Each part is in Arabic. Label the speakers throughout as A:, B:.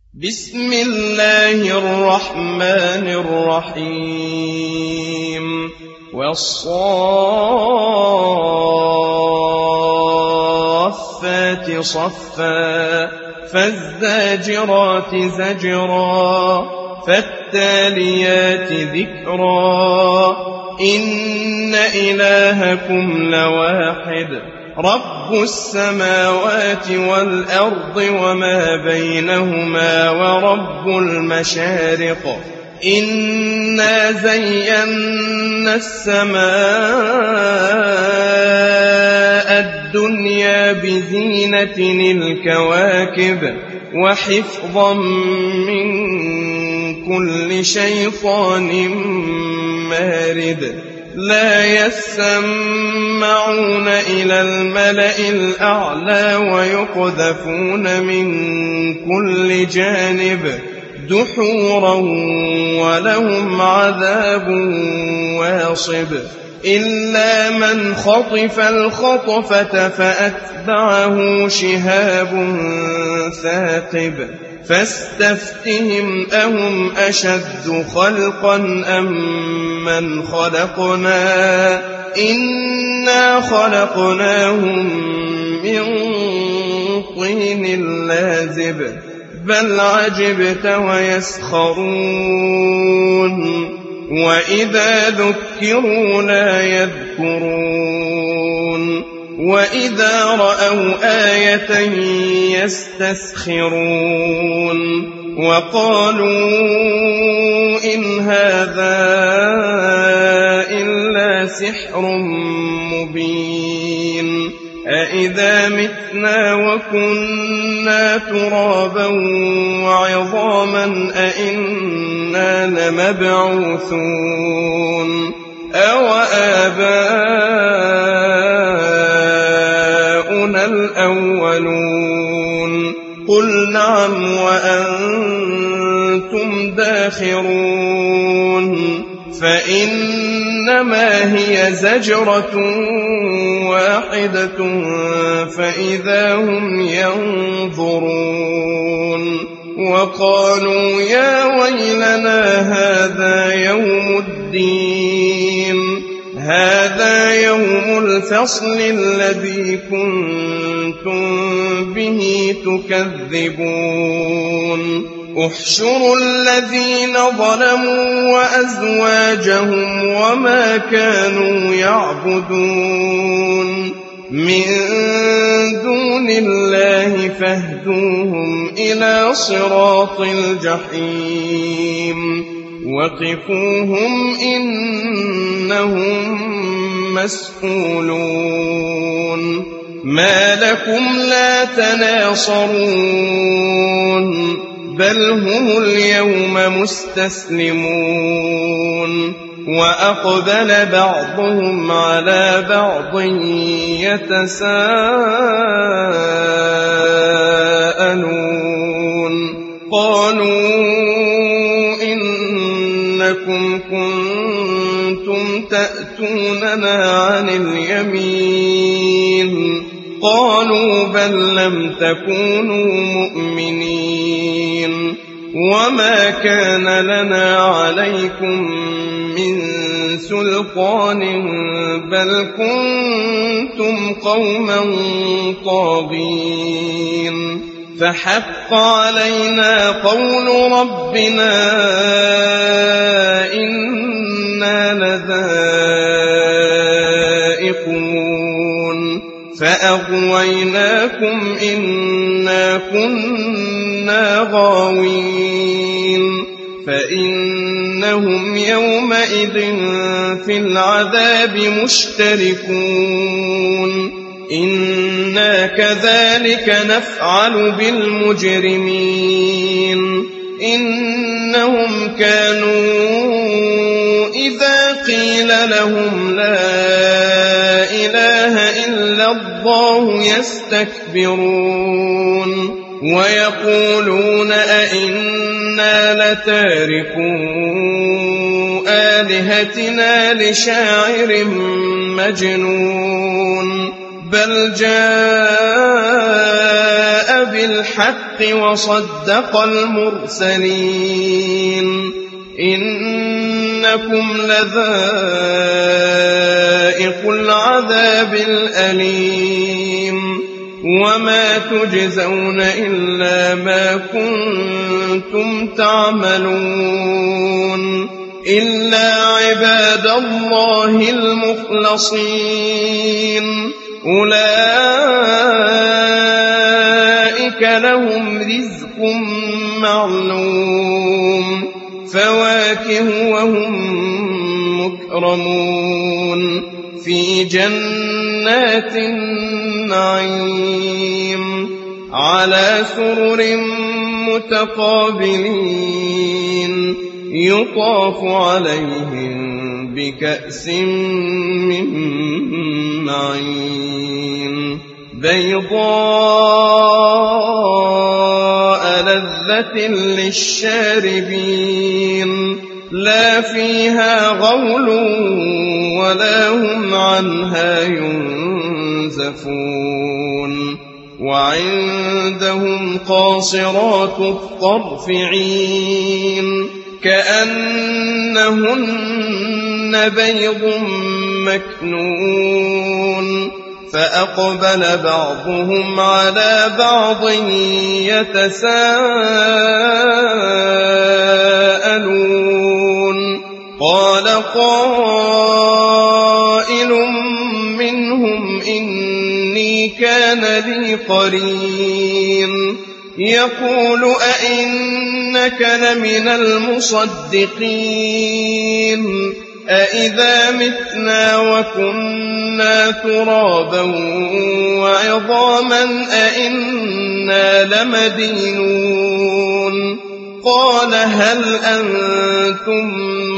A: بسم الله الرحمن الرحيم والصافات صفا فالزاجرات زجرا فالتاليات ذكرا إن إلهكم لواحد رب السماوات والأرض وما بينهما ورب المشارق إنا زينا السماء الدنيا بزينة الكواكب وحفظا من كل شيطان مارد لا يسمعون إلى الملأ الأعلى ويقذفون من كل جانب دحورا ولهم عذاب واصب إلا من خطف الخطفة فأتبعه شهاب ثاقب فاستفتهم أهم أشد خلقا أم من خلقنا إنا خلقناهم من طين لازب بل عجبت ويسخرون وإذا ذكروا لا يذكرون وإذا رأوا آية يستسخرون وقالوا إن هذا إلا سحر مبين أإذا متنا وكنا ترابا وعظاما أإنا لمبعوثون أو آباؤنا الأولون قل نعم وأنتم داخرون فإنما هي زجرة واحدة فإذا هم ينظرون وقالوا يا ويلنا هذا يوم الدين هذا يوم الفصل الذي كنتم به تكذبون احشروا الذين ظلموا وأزواجهم وما كانوا يعبدون من دون الله فاهدوهم إلى صراط الجحيم وقفوهم إنهم مسؤولون ما لكم لا تناصرون بل هم اليوم مستسلمون وأقبل بعضهم على بعض يتساءلون قالوا إنكم كنتم تأتوننا عن اليمين قالوا بل لم تكونوا مؤمنين وما كان لنا عليكم من سلطان بل كنتم قوما طاغين فحق علينا قول ربنا إنا لذائقون فأغويناكم إنا كنا غاوين فإنهم يومئذ في العذاب مشتركون إنا كذلك نفعل بالمجرمين إنهم كانوا إذا قيل لهم لا إله إلا الله يستكبرون ويقولون أئنا لتاركو آلهتنا لشاعر مجنون بل جاء بالحق وصدق المرسلين إنكم لذائق العذاب الأليم وما تجزون إلا ما كنتم تعملون إلا عباد الله المخلصين أولئك لهم رزق معلوم فواكه وهم مكرمون في جنات النعيم على سرر متقابلين يطاف عليهم بكأس من معين بيضاء لذة للشاربين لا فيها غول ولا هم عنها ينزفون وعندهم قاصرات الطرف عين كأنهن بيض مكنون فأقبل بعضهم على بعض يتساءلون قال قائل منهم إني كان لي قرين يقول أئنك لمن المصدقين أئذا متنا وكنا ترابا وعظاما أئنا لمدينون قال هل أنتم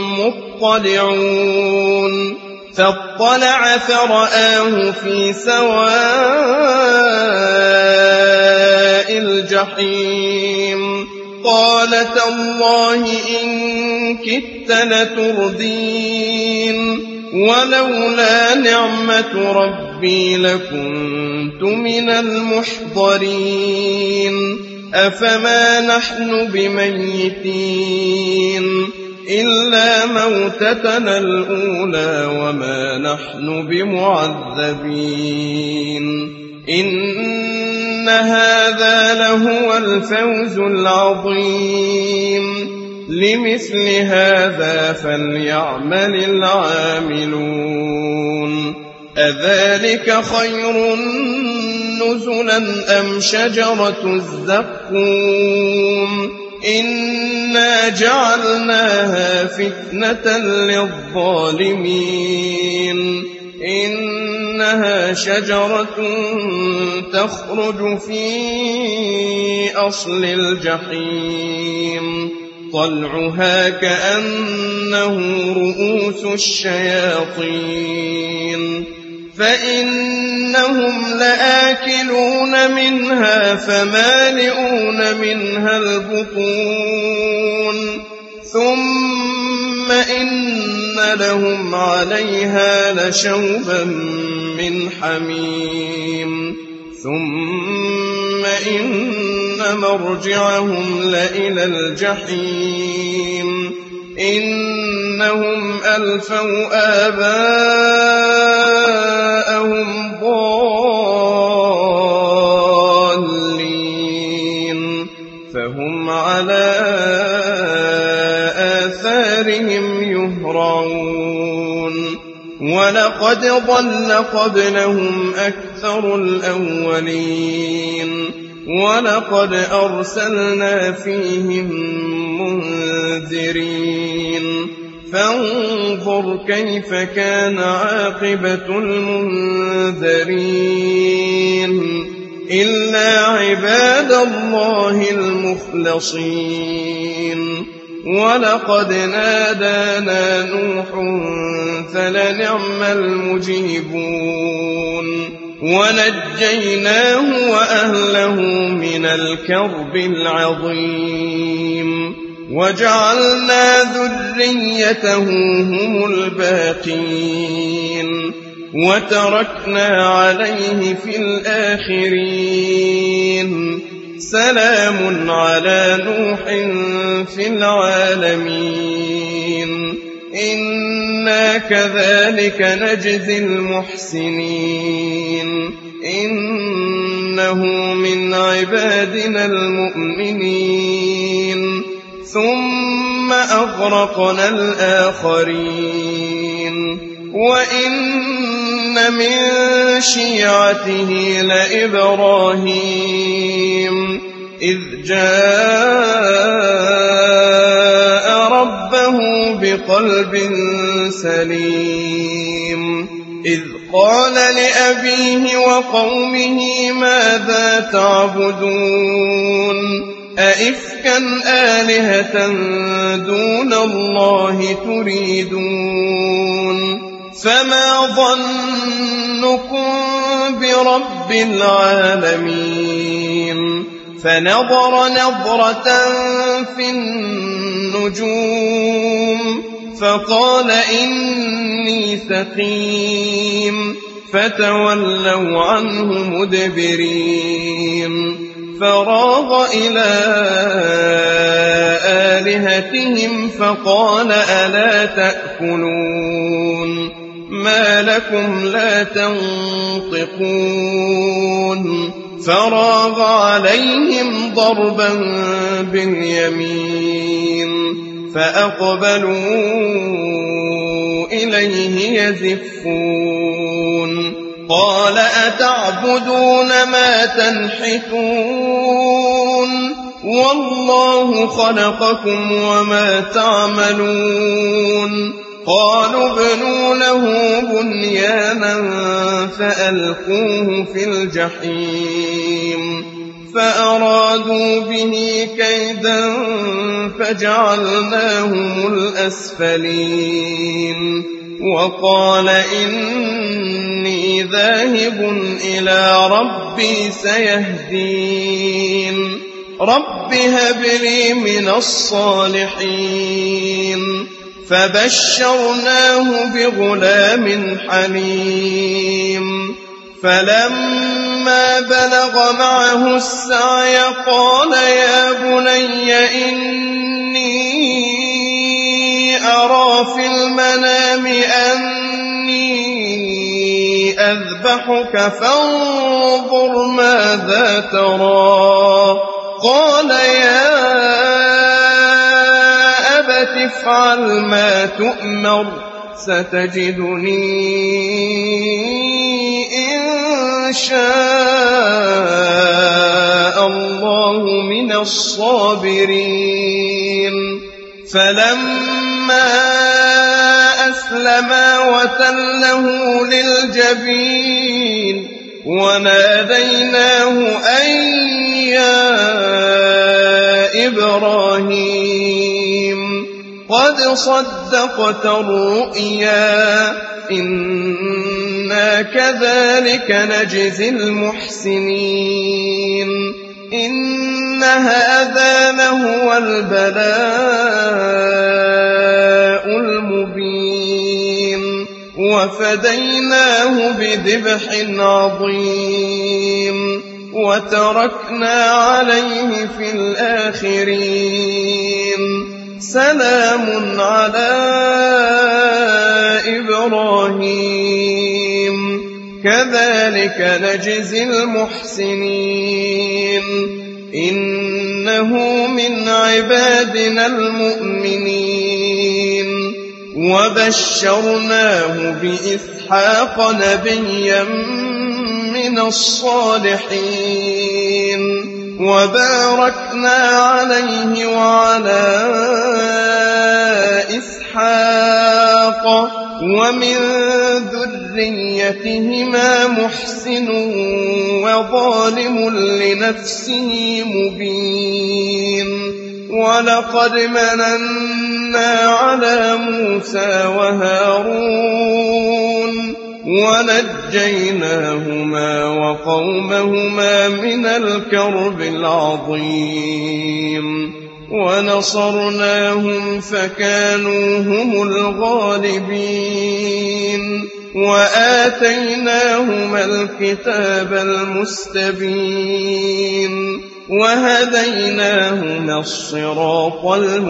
A: مطلعون فاطلع فرآه في سواء الجحيم قال تالله إن كدت لتردين ولولا نعمة ربي لكنت من المحضرين أفما نحن بميتين إلا موتتنا الأولى وما نحن بمعذبين إن هذا لهو الفوز العظيم لمثل هذا فليعمل العاملون أذلك خير نزلا أم شجرة الزقوم إنا جعلناها فتنة للظالمين إنها شجرة تخرج في أصل الجحيم طلعها كأنه رؤوس الشياطين فإنهم لآكلون منها فمالئون منها البطون ثم إن لهم عليها لشوبا من حميم ثم إن مرجعهم لإلى الجحيم إنهم ألفوا آباءهم ضالين فهم على آثارهم يهرعون ولقد ضل قبلهم أكثر الأولين ولقد أرسلنا فيهم منذرين فانظر كيف كان عاقبة المنذرين إلا عباد الله المخلصين ولقد نادانا نوح فلنعم المجيبون ونجيناه وأهله من الكرب العظيم وجعلنا ذريته هم الباقين وتركنا عليه في الآخرين سلام على نوح في العالمين إنا كذلك نجزي المحسنين إنه من عبادنا المؤمنين ثم أغرقنا الآخرين وإن من شيعته لإبراهيم إذ جاء ربه بقلب سليم إذ قال لأبيه وقومه ماذا تعبدون أئفكا آلهة دون الله تريدون فما ظنكم برب العالمين فنظر نظرة في النجوم فقال إني سقيم فتولوا عنه مدبرين فراغ إلى آلهتهم فقال ألا تأكلون ما لكم لا تنطقون فراغ عليهم ضربا باليمين فأقبلوا إليه يزفون قال أتعبدون ما تنحتون والله خلقكم وما تعملون قالوا ابنوا له بنيانا فألقوه في الجحيم فأرادوا به كيدا فجعلناهم الأسفلين وقال إني ذاهب إلى ربي سيهدين رب هب لي من الصالحين فبشرناه بغلام حليم فلما بلغ معه السعي قال يا بني إني أرى في المنام أني أذبحك فانظر ماذا ترى قال يا أبت افعل ما تؤمر ستجدني إن شاء الله من الصابرين فلما أسلما وتله للجبين وناديناه أن يا إبراهيم قد صدقت الرؤيا إنا كذلك نجزي المحسنين إن هذا لهو البلاء المبين وفديناه بذبح عظيم وتركنا عليه في الآخرين سلام على إبراهيم كذلك نجزي المحسنين إنه من عبادنا المؤمنين وبشرناه بإسحاق نبيا من الصالحين وباركنا عليه وعلى إسحاق ومن ذريتهما محسن وظالم لنفسه مبين ولقد مننا على موسى وهارون ونجيناهما وقومهما من الكرب العظيم ونصرناهم فكانوا هم الغالبين وآتيناهما الكتاب المستبين وهديناهما الصراط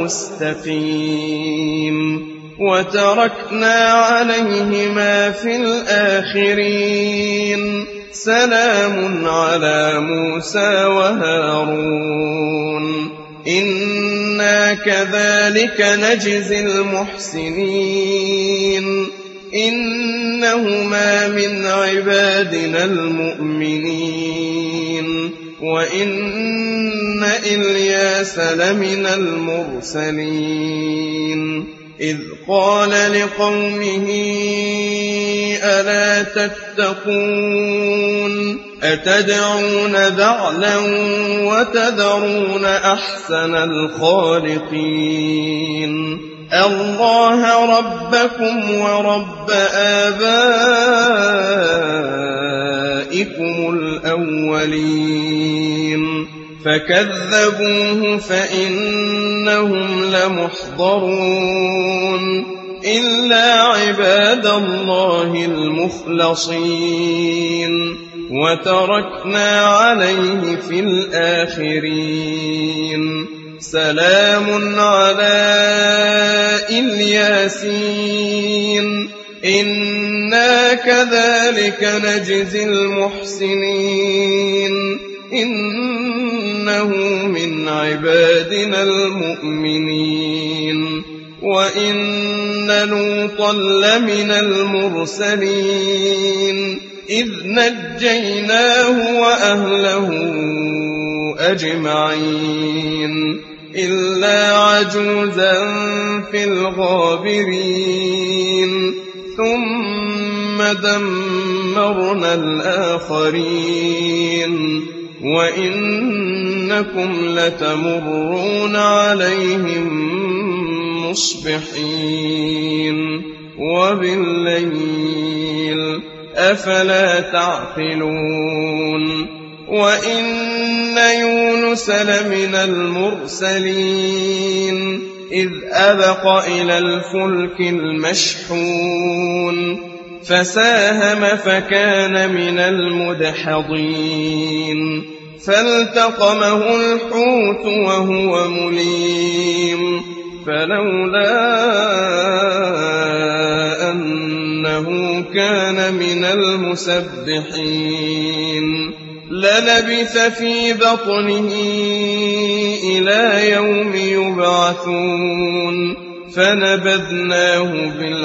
A: المستقيم وتركنا عليهما في الآخرين سلام على موسى وهارون إنا كذلك نجزي المحسنين إنهما من عبادنا المؤمنين وإن إلياس لمن المرسلين إذ قال لقومه ألا تتقون أتدعون بعلا وتذرون أحسن الخالقين الله ربكم ورب آبائكم الأولين فكذبوه فإنهم لمحضرون إلا عباد الله المخلصين وتركنا عليه في الآخرين سلام على الياسين إنا كذلك نجزي المحسنين إنه من عبادنا المؤمنين وإن لوطا لمن المرسلين إذ نجيناه وأهله أجمعين إلا عجوزا في الغابرين ثم دمرنا الآخرين وإنكم لتمرون عليهم مصبحين وبالليل أفلا تعقلون وإن يونس لمن المرسلين إذ أبق إلى الفلك المشحون فساهم فكان من المدحضين فالتقمه الحوت وهو مليم فلولا أنه كان من المسبحين للبث في بطنه إلى يوم يبعثون فنبذناه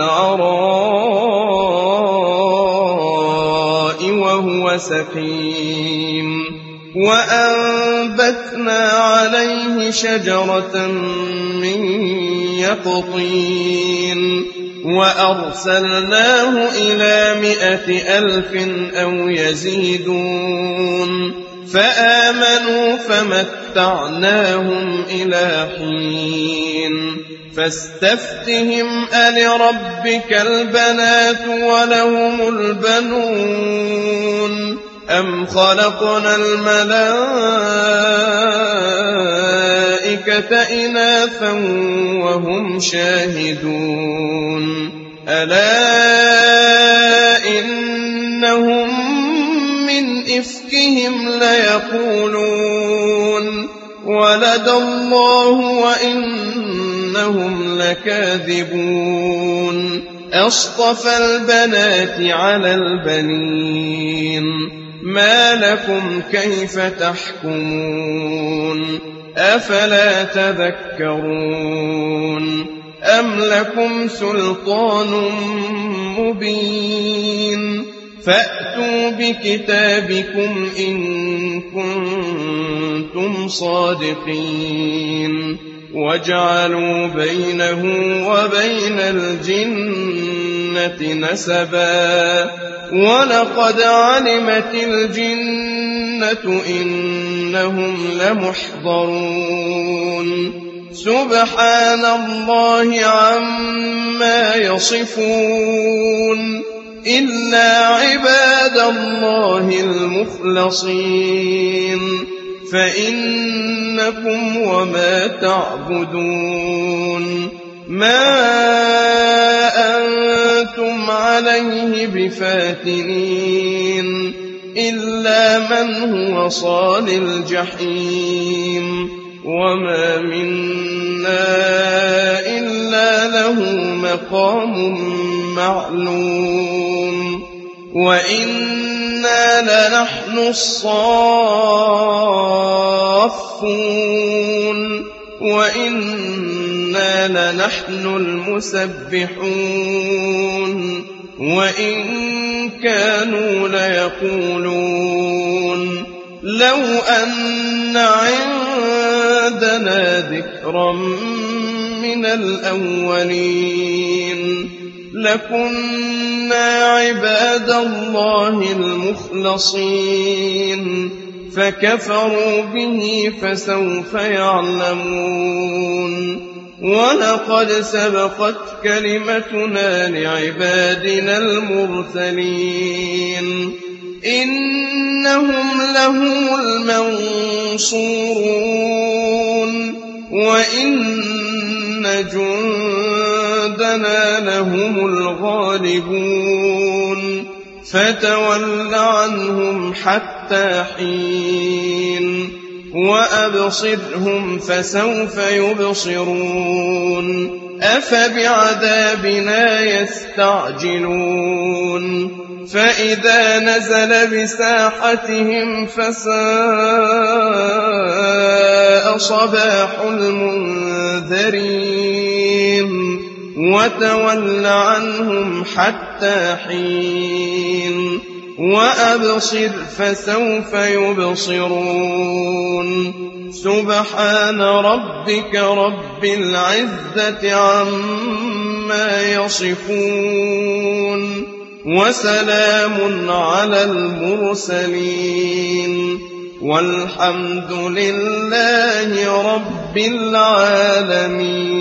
A: بالعراء وهو سقيم وأنبتنا عليه شجرة من يقطين وأرسلناه إلى 100,000 أو يزيدون فآمنوا فمتعناهم إلى حين فاستفتهم ألربك البنات ولهم البنون أم خلقنا الملائكة إناثا وهم شاهدون ألا إنهم من إفكهم ليقولون ولد الله وإنهم لكاذبون أصطفى البنات على البنين ما لكم كيف تحكمون أفلا تذكرون أم لكم سلطان مبين فأتوا بكتابكم إن كنتم صادقين وجعلوا بينه وبين الجنة نسبا ولقد علمت الجنة إنهم لمحضرون سبحان الله عما يصفون إلا عباد الله المخلصين فإنكم وما تعبدون ما أنتم عليه بفاتنين إلا من هو صال الجحيم وما منا إلا له مقام معلوم وإنا لنحن الصافون وإنا لنحن المسبحون وإن كانوا ليقولون لو أن عندنا ذكرا من الأولين لكنا عباد الله المخلصين فكفروا به فسوف يعلمون ولقد سبقت كلمتنا لعبادنا المرسلين إنهم لهم المنصورون وإن جندنا لهم الغالبون فتول عنهم حتى حين وأبصرهم فسوف يبصرون أفبعذابنا يستعجلون فإذا نزل بساحتهم فساء صباح المنذرين وتول عنهم حتى حين وأبصر فسوف يبصرون سبحان ربك رب العزة عما يصفون وسلام على المرسلين والحمد لله رب العالمين.